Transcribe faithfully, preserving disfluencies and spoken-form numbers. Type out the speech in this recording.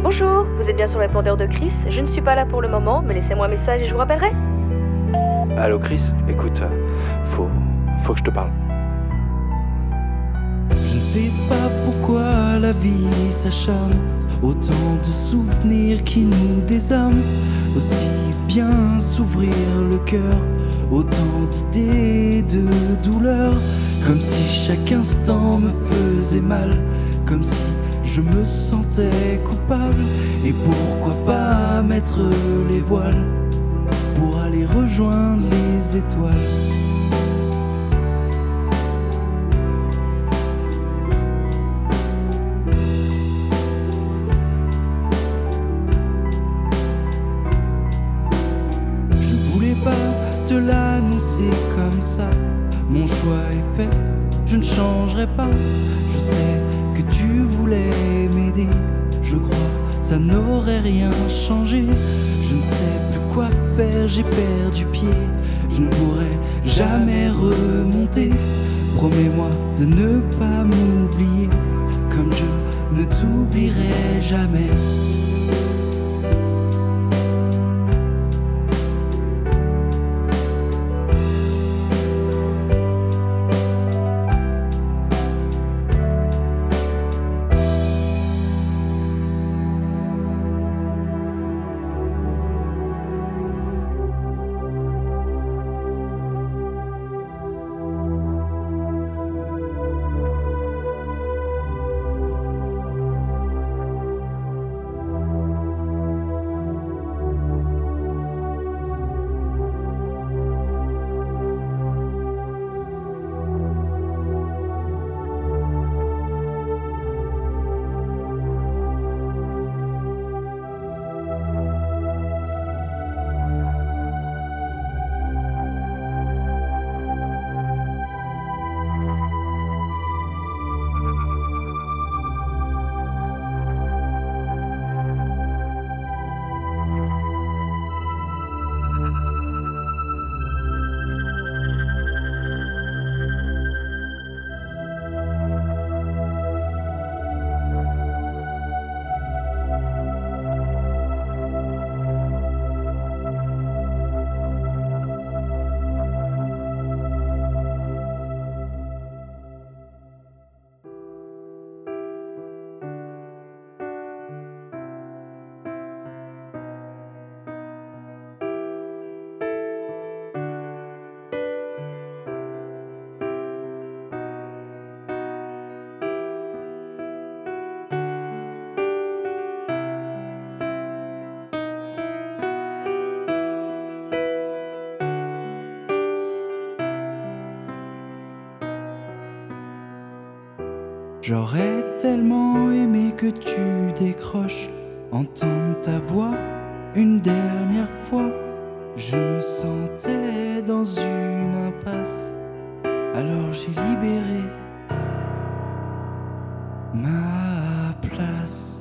Bonjour, vous êtes bien sur le répondeur de Chris. Je ne suis pas là pour le moment, mais laissez-moi un message et je vous rappellerai. Allô Chris, écoute, faut, faut que je te parle. Je ne sais pas pourquoi la vie s'acharne, autant de souvenirs qui nous désarment, aussi bien s'ouvrir le cœur, autant d'idées, de douleurs, comme si chaque instant me faisait mal, comme si je me sentais coupable. Et pourquoi pas mettre les voiles pour aller rejoindre les étoiles. Je voulais pas te l'annoncer comme ça, mon choix est fait, je ne changerai pas. Je sais que tu voulais m'aider, je crois ça n'aurait rien changé. Je ne sais plus quoi faire, j'ai perdu pied, je ne pourrai jamais remonter. Promets-moi de ne pas m'oublier, comme je ne t'oublierai jamais. J'aurais tellement aimé que tu décroches, entendre ta voix une dernière fois. Je me sentais dans une impasse, alors j'ai libéré ma place.